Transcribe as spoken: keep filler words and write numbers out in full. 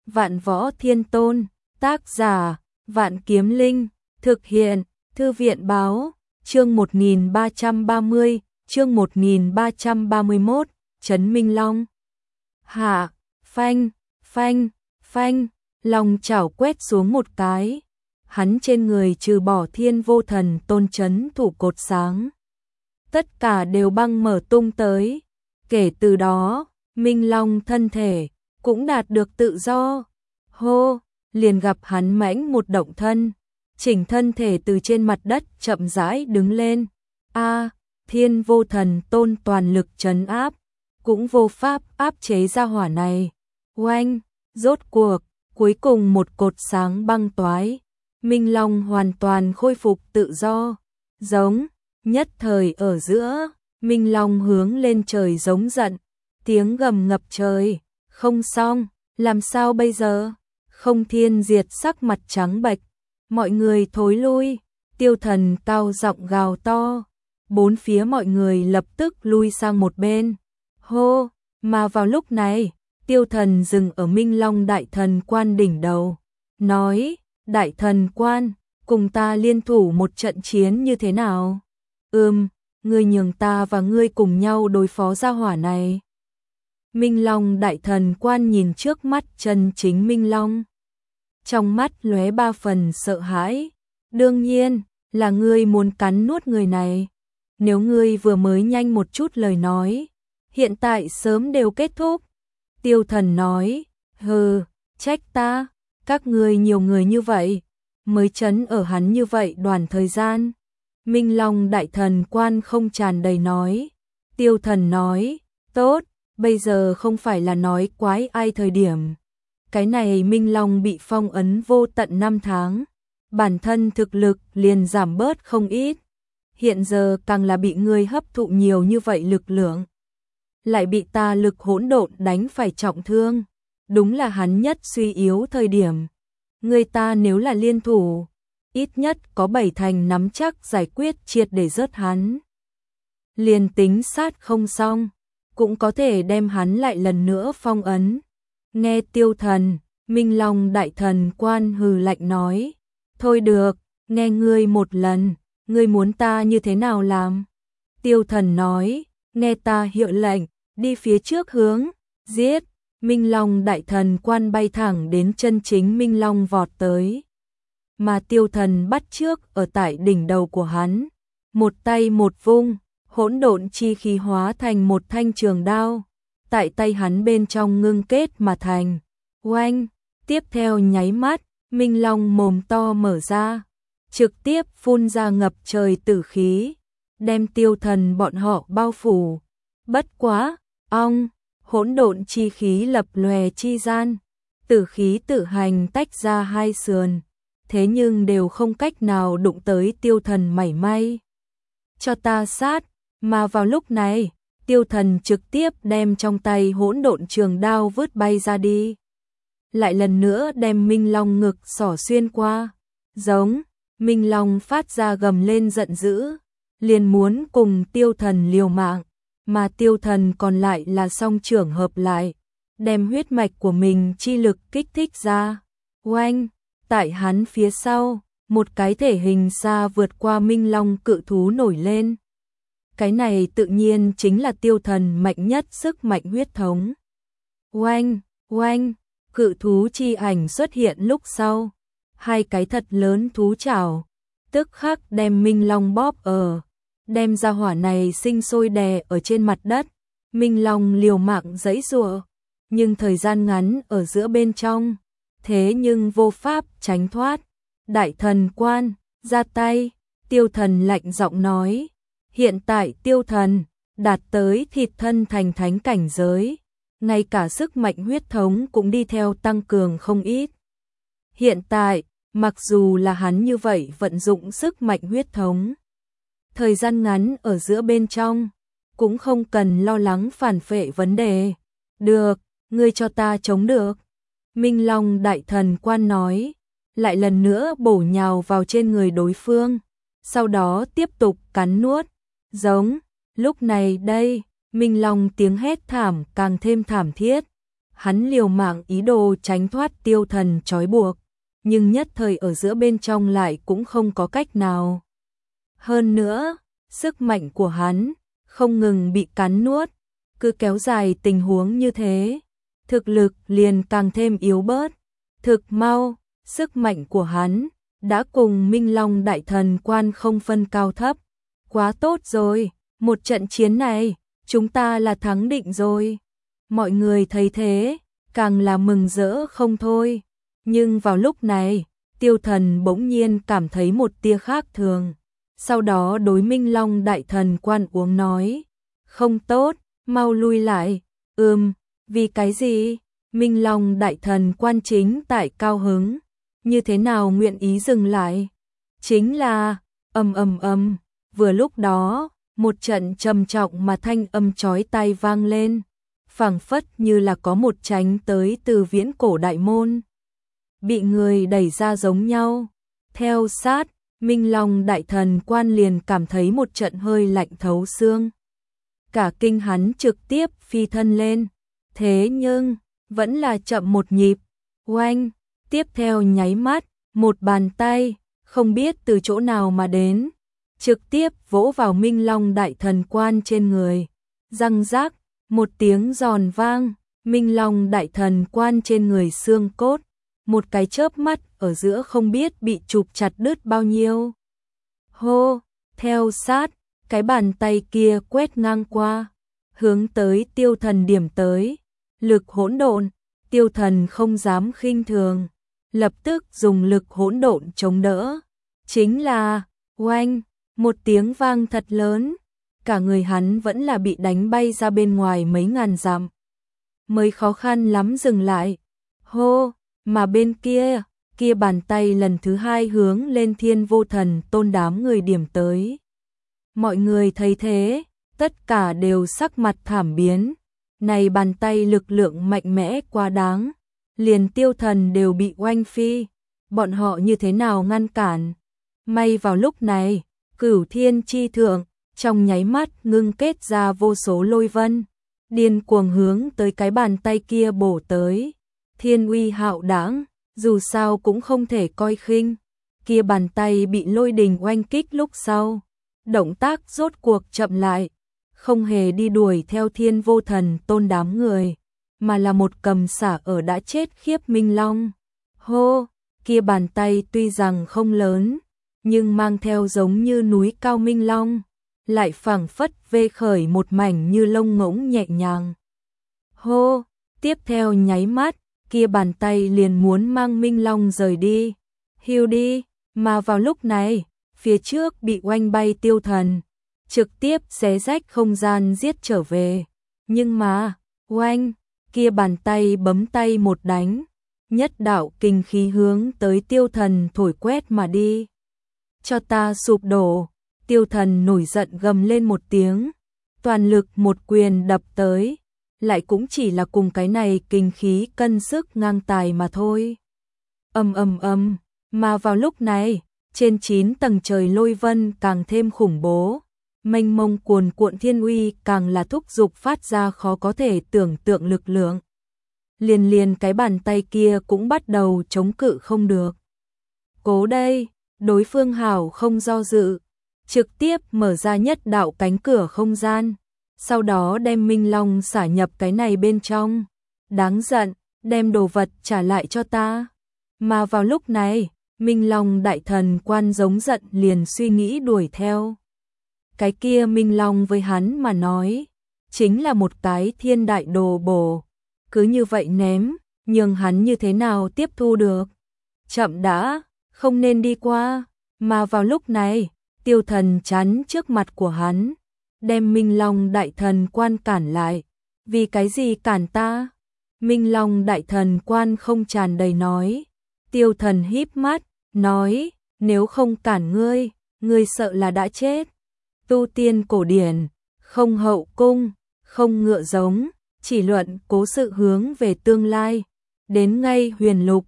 Vạn Võ Thiên Tôn, tác giả, Vạn Kiếm Linh, thực hiện, Thư viện báo, chương một nghìn ba trăm ba mươi, chương một nghìn ba trăm ba mươi mốt, Trấn Minh Long. Hạ, phanh, phanh, phanh, lòng chảo quét xuống một cái. Hắn trên người trừ bỏ Thiên Vô Thần Tôn trấn thủ cột sáng. Tất cả đều băng mở tung tới. Kể từ đó, Minh Long thân thể cũng đạt được tự do. Hô, liền gặp hắn mãnh một động thân, chỉnh thân thể từ trên mặt đất chậm rãi đứng lên. A, Thiên Vô Thần Tôn toàn lực trấn áp, cũng vô pháp áp chế ra hỏa này. Oanh, rốt cuộc, cuối cùng một cột sáng băng toái. Minh Long hoàn toàn khôi phục tự do. Giống, nhất thời ở giữa, Minh Long hướng lên trời giống giận. Tiếng gầm ngập trời. Không xong, làm sao bây giờ? Không Thiên Diệt sắc mặt trắng bệch. Mọi người thối lui. Tiêu Thần cao giọng gào to. Bốn phía mọi người lập tức lui sang một bên. Hô, mà vào lúc này, Tiêu Thần dừng ở Minh Long Đại Thần Quan đỉnh đầu. Nói, Đại Thần Quan, cùng ta liên thủ một trận chiến như thế nào? Ừm, ngươi nhường ta và ngươi cùng nhau đối phó gia hỏa này. Minh Long Đại Thần Quan nhìn trước mắt chân chính Minh Long. Trong mắt lóe ba phần sợ hãi. Đương nhiên, là ngươi muốn cắn nuốt người này. Nếu ngươi vừa mới nhanh một chút lời nói, hiện tại sớm đều kết thúc. Tiêu Thần nói, hừ, trách ta, các ngươi nhiều người như vậy, mới trấn ở hắn như vậy đoàn thời gian. Minh Long Đại Thần Quan không tràn đầy nói. Tiêu Thần nói, tốt, bây giờ không phải là nói quái ai thời điểm. Cái này Minh Long bị phong ấn vô tận năm tháng, bản thân thực lực liền giảm bớt không ít. Hiện giờ càng là bị ngươi hấp thụ nhiều như vậy lực lượng, lại bị ta lực hỗn độn đánh phải trọng thương. Đúng là hắn nhất suy yếu thời điểm. Người ta nếu là liên thủ, ít nhất có bảy thành nắm chắc giải quyết triệt để rớt hắn. Liền tính sát không xong, cũng có thể đem hắn lại lần nữa phong ấn. Nghe Tiêu Thần, Minh Long Đại Thần Quan hừ lạnh nói, thôi được, nghe ngươi một lần, ngươi muốn ta như thế nào làm? Tiêu Thần nói, nghe ta hiệu lệnh, đi phía trước hướng, giết. Minh Long Đại Thần Quan bay thẳng đến chân chính Minh Long vọt tới. Mà Tiêu Thần bắt trước ở tại đỉnh đầu của hắn. Một tay một vung, hỗn độn chi khí hóa thành một thanh trường đao. Tại tay hắn bên trong ngưng kết mà thành. Oanh, tiếp theo nháy mắt, Minh Long mồm to mở ra. Trực tiếp phun ra ngập trời tử khí. Đem Tiêu Thần bọn họ bao phủ. Bất quá, ong. Hỗn độn chi khí lập lòe chi gian, tử khí tự hành tách ra hai sườn, thế nhưng đều không cách nào đụng tới Tiêu Thần mảy may. Cho ta sát, mà vào lúc này, Tiêu Thần trực tiếp đem trong tay hỗn độn trường đao vứt bay ra đi. Lại lần nữa đem Minh Long ngực xỏ xuyên qua, giống, Minh Long phát ra gầm lên giận dữ, liền muốn cùng Tiêu Thần liều mạng. Mà Tiêu Thần còn lại là song trưởng hợp lại, đem huyết mạch của mình chi lực kích thích ra. Oanh, tại hắn phía sau, một cái thể hình xa vượt qua Minh Long cự thú nổi lên. Cái này tự nhiên chính là Tiêu Thần mạnh nhất sức mạnh huyết thống. Oanh, oanh, cự thú chi ảnh xuất hiện lúc sau. Hai cái thật lớn thú chảo, tức khắc đem Minh Long bóp ở. Đem ra hỏa này sinh sôi đè ở trên mặt đất. Minh Long liều mạng giãy giụa, nhưng thời gian ngắn ở giữa bên trong, thế nhưng vô pháp tránh thoát. Đại Thần Quan, ra tay. Tiêu Thần lạnh giọng nói, hiện tại Tiêu Thần đạt tới thịt thân thành thánh cảnh giới, ngay cả sức mạnh huyết thống cũng đi theo tăng cường không ít. Hiện tại, mặc dù là hắn như vậy vận dụng sức mạnh huyết thống, thời gian ngắn ở giữa bên trong, cũng không cần lo lắng phản phệ vấn đề. Được, ngươi cho ta chống được. Minh Long Đại Thần Quan nói, lại lần nữa bổ nhào vào trên người đối phương, sau đó tiếp tục cắn nuốt. Giống, lúc này đây, Minh Long tiếng hét thảm càng thêm thảm thiết. hắn liều mạng ý đồ tránh thoát Tiêu Thần trói buộc, nhưng nhất thời ở giữa bên trong lại cũng không có cách nào. Hơn nữa, sức mạnh của hắn không ngừng bị cắn nuốt, cứ kéo dài tình huống như thế, thực lực liền càng thêm yếu bớt. Thực mau, sức mạnh của hắn đã cùng Minh Long Đại Thần Quan không phân cao thấp. Quá tốt rồi, một trận chiến này, chúng ta là thắng định rồi. Mọi người thấy thế, càng là mừng rỡ không thôi. Nhưng vào lúc này, Tiêu Thần bỗng nhiên cảm thấy một tia khác thường. Sau đó đối Minh Long Đại Thần Quan uống nói, không tốt, mau lui lại. Ừm, vì cái gì? Minh Long Đại Thần Quan chính tại cao hứng, như thế nào nguyện ý dừng lại? Chính là, ầm ầm ầm, vừa lúc đó, một trận trầm trọng mà thanh âm chói tai vang lên, phảng phất như là có một tránh tới từ viễn cổ đại môn, bị người đẩy ra giống nhau. Theo sát, Minh Long Đại Thần Quan liền cảm thấy một trận hơi lạnh thấu xương. Cả kinh hắn trực tiếp phi thân lên, thế nhưng vẫn là chậm một nhịp. Oanh, tiếp theo nháy mắt, một bàn tay, không biết từ chỗ nào mà đến, trực tiếp vỗ vào Minh Long Đại Thần Quan trên người. Răng rác, một tiếng giòn vang, Minh Long Đại Thần Quan trên người xương cốt, một cái chớp mắt ở giữa không biết bị chụp chặt đứt bao nhiêu. Hô, theo sát, cái bàn tay kia quét ngang qua, hướng tới Tiêu Thần điểm tới. Lực hỗn độn, Tiêu Thần không dám khinh thường, lập tức dùng lực hỗn độn chống đỡ. Chính là, oanh, một tiếng vang thật lớn, cả người hắn vẫn là bị đánh bay ra bên ngoài mấy ngàn dặm. Mới khó khăn lắm dừng lại. Hô, mà bên kia, kia bàn tay lần thứ hai hướng lên Thiên Vô Thần Tôn đám người điểm tới. Mọi người thấy thế, tất cả đều sắc mặt thảm biến. Này bàn tay lực lượng mạnh mẽ quá đáng, liền Tiêu Thần đều bị oanh phi, bọn họ như thế nào ngăn cản? May vào lúc này, Cửu Thiên Chi Thượng trong nháy mắt ngưng kết ra vô số lôi vân, điên cuồng hướng tới cái bàn tay kia bổ tới. Thiên uy hạo đãng, dù sao cũng không thể coi khinh. Kia bàn tay bị lôi đình oanh kích lúc sau, động tác rốt cuộc chậm lại, không hề đi đuổi theo Thiên Vô Thần Tôn đám người, mà là một cầm xả ở đã chết khiếp Minh Long. Hô, kia bàn tay tuy rằng không lớn, nhưng mang theo giống như núi cao Minh Long, lại phảng phất vê khởi một mảnh như lông ngỗng nhẹ nhàng. Hô, tiếp theo nháy mắt, kia bàn tay liền muốn mang Minh Long rời đi. Hiu đi, mà vào lúc này, phía trước bị oanh bay Tiêu Thần, trực tiếp xé rách không gian giết trở về. Nhưng mà, oanh, kia bàn tay bấm tay một đánh, nhất đạo kinh khí hướng tới Tiêu Thần thổi quét mà đi. Cho ta sụp đổ, Tiêu Thần nổi giận gầm lên một tiếng, toàn lực một quyền đập tới, lại cũng chỉ là cùng cái này kinh khí cân sức ngang tài mà thôi. Ầm ầm ầm, mà vào lúc này, trên chín tầng trời lôi vân càng thêm khủng bố, mênh mông cuồn cuộn thiên uy càng là thúc giục phát ra khó có thể tưởng tượng lực lượng. Liền liền cái bàn tay kia cũng bắt đầu chống cự không được. Cố đây, đối phương hảo không do dự, trực tiếp mở ra nhất đạo cánh cửa không gian, sau đó đem Minh Long xả nhập cái này bên trong. Đáng giận, đem đồ vật trả lại cho ta. Mà vào lúc này, Minh Long Đại Thần Quan giống giận liền suy nghĩ đuổi theo. Cái kia Minh Long với hắn mà nói, chính là một cái thiên đại đồ bổ. Cứ như vậy ném, nhưng hắn như thế nào tiếp thu được? Chậm đã, không nên đi qua. Mà vào lúc này, Tiêu Thần chắn trước mặt của hắn, đem Minh Long Đại Thần Quan cản lại. Vì cái gì cản ta? Minh Long Đại Thần Quan không tràn đầy nói. Tiêu Thần híp mắt, nói, nếu không cản ngươi, ngươi sợ là đã chết. Tu tiên cổ điển, không hậu cung, không ngựa giống, chỉ luận cố sự hướng về tương lai. Đến ngay huyền lục,